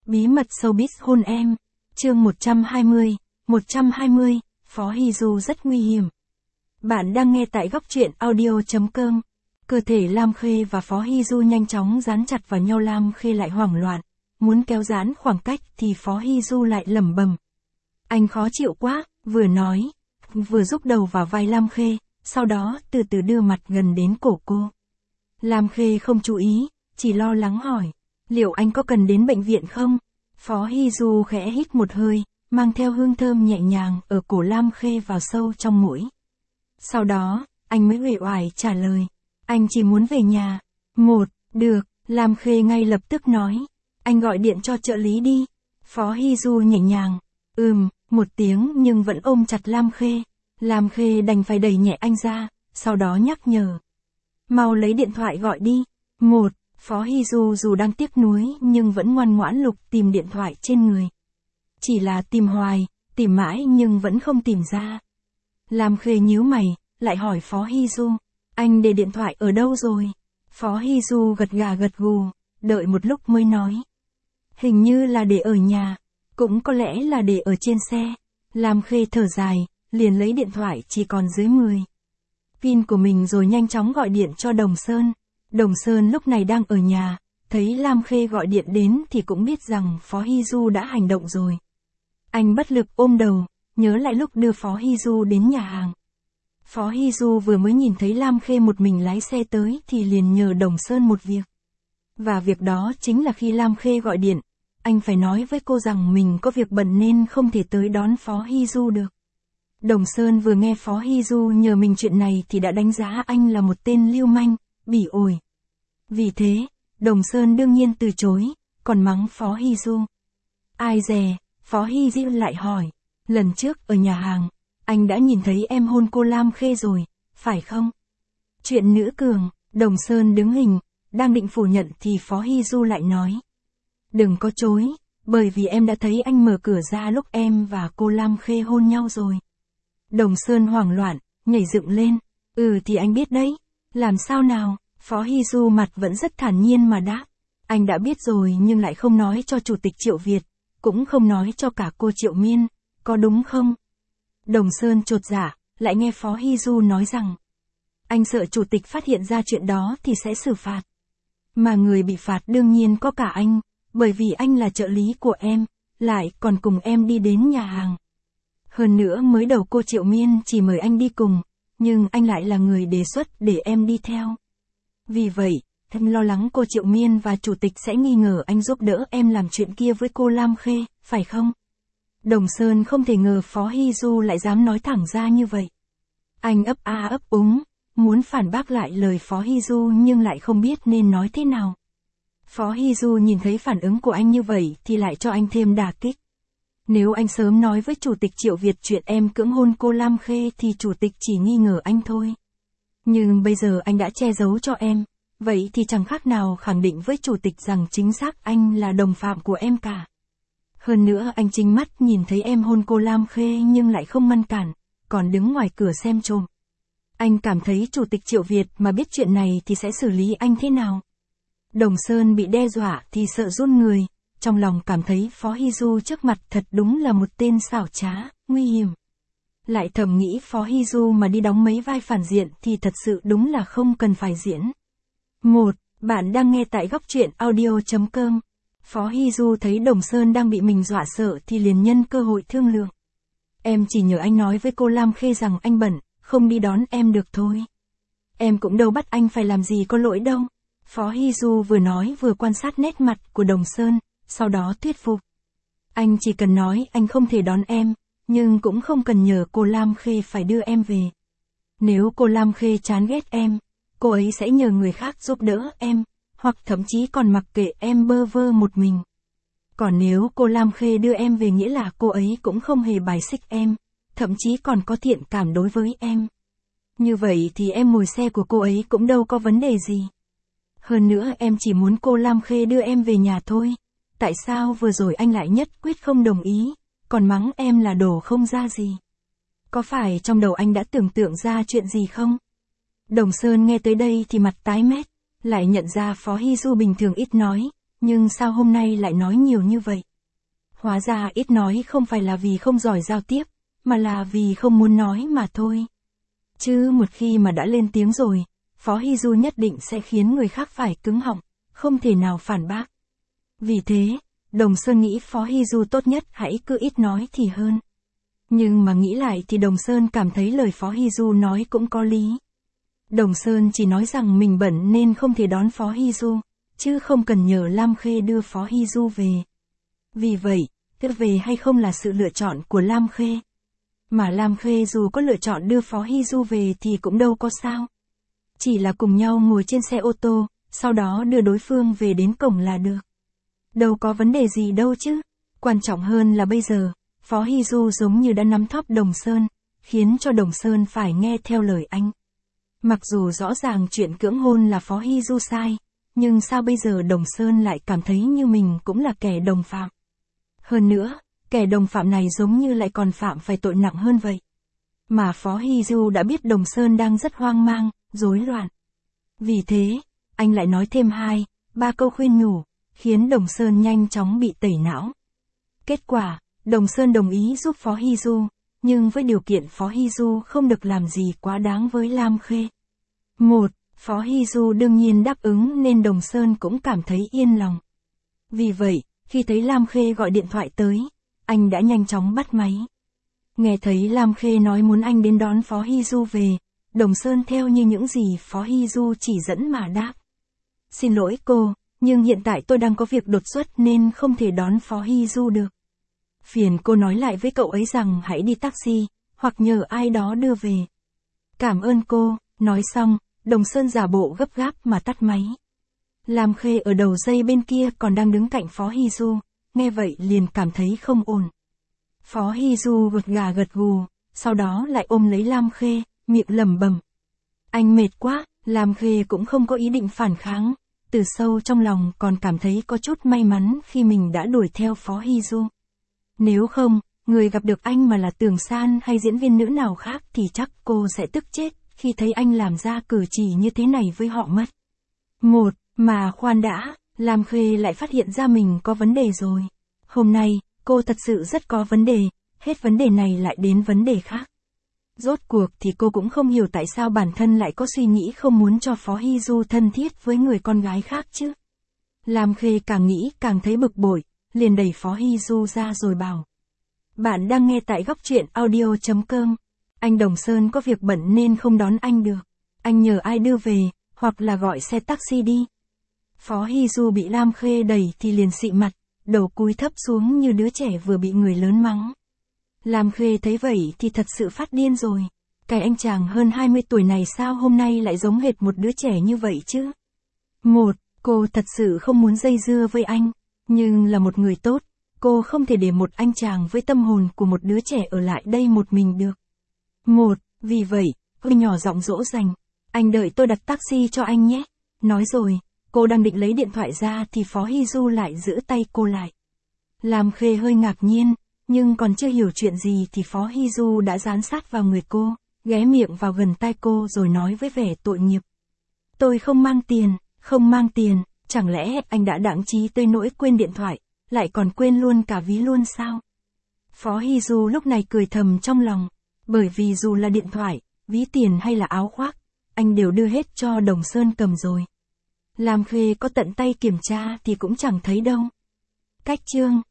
Bí mật showbiz hôn em. Chương 120, Phó Hy Du rất nguy hiểm. Bạn đang nghe tại góc truyện audio.com. Cơ thể Lam Khê và Phó Hy Du nhanh chóng dán chặt vào nhau. Lam Khê lại hoảng loạn, muốn kéo giãn khoảng cách thì Phó Hy Du lại lẩm bẩm. Anh khó chịu quá, vừa nói, vừa rúc đầu vào vai Lam Khê, sau đó từ từ đưa mặt gần đến cổ cô. Lam Khê không chú ý, chỉ lo lắng hỏi, liệu anh có cần đến bệnh viện không? Phó Hy Du khẽ hít một hơi, mang theo hương thơm nhẹ nhàng ở cổ Lam Khê vào sâu trong mũi. Sau đó, anh mới uể oải trả lời, anh chỉ muốn về nhà. Được, Lam Khê ngay lập tức nói, anh gọi điện cho trợ lý đi. Phó Hy Du nhẹ nhàng, một tiếng nhưng vẫn ôm chặt Lam Khê. Lam Khê đành phải đẩy nhẹ anh ra, sau đó nhắc nhở. Mau lấy điện thoại gọi đi. Phó Hy Du dù đang tiếc nuối nhưng vẫn ngoan ngoãn lục tìm điện thoại trên người. Chỉ là tìm hoài, tìm mãi nhưng vẫn không tìm ra. Lam Khê nhíu mày, lại hỏi Phó Hy Du, anh để điện thoại ở đâu rồi? Phó Hy Du gật gà gật gù, đợi một lúc mới nói. Hình như là để ở nhà, cũng có lẽ là để ở trên xe. Lam Khê thở dài, liền lấy điện thoại chỉ còn dưới 10 pin của mình rồi nhanh chóng gọi điện cho Đồng Sơn. Đồng Sơn lúc này đang ở nhà, thấy Lam Khê gọi điện đến thì cũng biết rằng Phó Hy Du đã hành động rồi. Anh bất lực ôm đầu, nhớ lại lúc đưa Phó Hy Du đến nhà hàng. Phó Hy Du vừa mới nhìn thấy Lam Khê một mình lái xe tới thì liền nhờ Đồng Sơn một việc. Và việc đó chính là khi Lam Khê gọi điện, anh phải nói với cô rằng mình có việc bận nên không thể tới đón Phó Hy Du được. Đồng Sơn vừa nghe Phó Hy Du nhờ mình chuyện này thì đã đánh giá anh là một tên lưu manh, bỉ ổi. Vì thế, Đồng Sơn đương nhiên từ chối, còn mắng Phó Hy Du. Ai dè, Phó Hy Du lại hỏi, lần trước ở nhà hàng, anh đã nhìn thấy em hôn cô Lam Khê rồi, phải không? Chuyện nữ cường, Đồng Sơn đứng hình, đang định phủ nhận thì Phó Hy Du lại nói. Đừng có chối, bởi vì em đã thấy anh mở cửa ra lúc em và cô Lam Khê hôn nhau rồi. Đồng Sơn hoảng loạn, nhảy dựng lên, thì anh biết đấy, làm sao nào? Phó Hy Du mặt vẫn rất thản nhiên mà đáp, anh đã biết rồi nhưng lại không nói cho Chủ tịch Triệu Việt, cũng không nói cho cả cô Triệu Miên, có đúng không? Đồng Sơn chột dạ, lại nghe Phó Hy Du nói rằng, anh sợ Chủ tịch phát hiện ra chuyện đó thì sẽ xử phạt. Mà người bị phạt đương nhiên có cả anh, bởi vì anh là trợ lý của em, lại còn cùng em đi đến nhà hàng. Hơn nữa mới đầu cô Triệu Miên chỉ mời anh đi cùng, nhưng anh lại là người đề xuất để em đi theo. Vì vậy, em lo lắng cô Triệu Miên và Chủ tịch sẽ nghi ngờ anh giúp đỡ em làm chuyện kia với cô Lam Khê, phải không? Đồng Sơn không thể ngờ Phó Hy Du lại dám nói thẳng ra như vậy. Anh ấp a ấp úng, muốn phản bác lại lời Phó Hy Du nhưng lại không biết nên nói thế nào. Phó Hy Du nhìn thấy phản ứng của anh như vậy thì lại cho anh thêm đả kích. Nếu anh sớm nói với Chủ tịch Triệu Việt chuyện em cưỡng hôn cô Lam Khê thì Chủ tịch chỉ nghi ngờ anh thôi. Nhưng bây giờ anh đã che giấu cho em, vậy thì chẳng khác nào khẳng định với Chủ tịch rằng chính xác anh là đồng phạm của em cả. Hơn nữa anh chính mắt nhìn thấy em hôn cô Lam Khê nhưng lại không ngăn cản, còn đứng ngoài cửa xem trộm. Anh cảm thấy Chủ tịch Triệu Việt mà biết chuyện này thì sẽ xử lý anh thế nào? Đồng Sơn bị đe dọa thì sợ run người, trong lòng cảm thấy Phó Hy Du trước mặt thật đúng là một tên xảo trá, nguy hiểm. Lại thầm nghĩ Phó Hy Du mà đi đóng mấy vai phản diện thì thật sự đúng là không cần phải diễn. Bạn đang nghe tại góc truyện audio.com. Phó Hy Du thấy Đồng Sơn đang bị mình dọa sợ thì liền nhân cơ hội thương lượng. Em chỉ nhờ anh nói với cô Lam Khê rằng anh bận, không đi đón em được thôi. Em cũng đâu bắt anh phải làm gì có lỗi đâu. Phó Hy Du vừa nói vừa quan sát nét mặt của Đồng Sơn, sau đó thuyết phục. Anh chỉ cần nói anh không thể đón em, nhưng cũng không cần nhờ cô Lam Khê phải đưa em về. Nếu cô Lam Khê chán ghét em, cô ấy sẽ nhờ người khác giúp đỡ em, hoặc thậm chí còn mặc kệ em bơ vơ một mình. Còn nếu cô Lam Khê đưa em về nghĩa là cô ấy cũng không hề bài xích em, thậm chí còn có thiện cảm đối với em. Như vậy thì em ngồi xe của cô ấy cũng đâu có vấn đề gì. Hơn nữa em chỉ muốn cô Lam Khê đưa em về nhà thôi. Tại sao vừa rồi anh lại nhất quyết không đồng ý, còn mắng em là đồ không ra gì? Có phải trong đầu anh đã tưởng tượng ra chuyện gì không? Đồng Sơn nghe tới đây thì mặt tái mét, lại nhận ra Phó Hy Du bình thường ít nói, nhưng sao hôm nay lại nói nhiều như vậy? Hóa ra ít nói không phải là vì không giỏi giao tiếp, mà là vì không muốn nói mà thôi. Chứ một khi mà đã lên tiếng rồi, Phó Hy Du nhất định sẽ khiến người khác phải cứng họng, không thể nào phản bác. Vì thế, Đồng Sơn nghĩ Phó Hy Du tốt nhất hãy cứ ít nói thì hơn. Nhưng mà nghĩ lại thì Đồng Sơn cảm thấy lời Phó Hy Du nói cũng có lý. Đồng Sơn chỉ nói rằng mình bận nên không thể đón Phó Hy Du, chứ không cần nhờ Lam Khê đưa Phó Hy Du về. Vì vậy, đưa về hay không là sự lựa chọn của Lam Khê. Mà Lam Khê dù có lựa chọn đưa Phó Hy Du về thì cũng đâu có sao. Chỉ là cùng nhau ngồi trên xe ô tô, sau đó đưa đối phương về đến cổng là được. Đâu có vấn đề gì đâu chứ. Quan trọng hơn là bây giờ, Phó Hy Du giống như đã nắm thóp Đồng Sơn, khiến cho Đồng Sơn phải nghe theo lời anh. Mặc dù rõ ràng chuyện cưỡng hôn là Phó Hy Du sai, nhưng sao bây giờ Đồng Sơn lại cảm thấy như mình cũng là kẻ đồng phạm. Hơn nữa, kẻ đồng phạm này giống như lại còn phạm phải tội nặng hơn vậy. Mà Phó Hy Du đã biết Đồng Sơn đang rất hoang mang, rối loạn. Vì thế, anh lại nói thêm 2-3 câu khuyên nhủ, khiến Đồng Sơn nhanh chóng bị tẩy não. Kết quả, Đồng Sơn đồng ý giúp Phó Hy Du, nhưng với điều kiện Phó Hy Du không được làm gì quá đáng với Lam Khê. Phó Hy Du đương nhiên đáp ứng nên Đồng Sơn cũng cảm thấy yên lòng. Vì vậy, khi thấy Lam Khê gọi điện thoại tới, anh đã nhanh chóng bắt máy. Nghe thấy Lam Khê nói muốn anh đến đón Phó Hy Du về, Đồng Sơn theo như những gì Phó Hy Du chỉ dẫn mà đáp. Xin lỗi cô, nhưng hiện tại tôi đang có việc đột xuất nên không thể đón Phó Hy Du được. Phiền cô nói lại với cậu ấy rằng hãy đi taxi, hoặc nhờ ai đó đưa về. Cảm ơn cô, nói xong, Đồng Sơn giả bộ gấp gáp mà tắt máy. Lam Khê ở đầu dây bên kia còn đang đứng cạnh Phó Hy Du, nghe vậy liền cảm thấy không ổn. Phó Hy Du gật gà gật gù, sau đó lại ôm lấy Lam Khê, miệng lẩm bẩm. Anh mệt quá, Lam Khê cũng không có ý định phản kháng, từ sâu trong lòng còn cảm thấy có chút may mắn khi mình đã đuổi theo Phó Hy Du. Nếu không, người gặp được anh mà là Tường San hay diễn viên nữ nào khác thì chắc cô sẽ tức chết khi thấy anh làm ra cử chỉ như thế này với họ mất. Mà khoan đã, Lam Khê lại phát hiện ra mình có vấn đề rồi. Hôm nay, cô thật sự rất có vấn đề, hết vấn đề này lại đến vấn đề khác. Rốt cuộc thì cô cũng không hiểu tại sao bản thân lại có suy nghĩ không muốn cho Phó Hy Du thân thiết với người con gái khác chứ. Lam Khê càng nghĩ càng thấy bực bội, liền đẩy Phó Hy Du ra rồi bảo. Bạn đang nghe tại Góc Truyện Audio.com. Anh Đồng Sơn có việc bận nên không đón anh được. Anh nhờ ai đưa về, hoặc là gọi xe taxi đi. Phó Hy Du bị Lam Khê đẩy thì liền xị mặt, đầu cúi thấp xuống như đứa trẻ vừa bị người lớn mắng. Lam Khê thấy vậy thì thật sự phát điên rồi. Cái anh chàng hơn 20 tuổi này sao hôm nay lại giống hệt một đứa trẻ như vậy chứ? Cô thật sự không muốn dây dưa với anh, nhưng là một người tốt, cô không thể để một anh chàng với tâm hồn của một đứa trẻ ở lại đây một mình được. Vì vậy, cô nhỏ giọng dỗ dành, anh đợi tôi đặt taxi cho anh nhé. Nói rồi, cô đang định lấy điện thoại ra thì Phó Hy Du lại giữ tay cô lại. Lam Khê hơi ngạc nhiên, nhưng còn chưa hiểu chuyện gì thì Phó Hy Du đã dán sát vào người cô, ghé miệng vào gần tai cô rồi nói với vẻ tội nghiệp. Tôi không mang tiền, chẳng lẽ anh đã đãng trí tới nỗi quên điện thoại, lại còn quên luôn cả ví luôn sao? Phó Hy Du lúc này cười thầm trong lòng, bởi vì dù là điện thoại, ví tiền hay là áo khoác, anh đều đưa hết cho Đồng Sơn cầm rồi. Lam Khê có tận tay kiểm tra thì cũng chẳng thấy đâu. Cách chương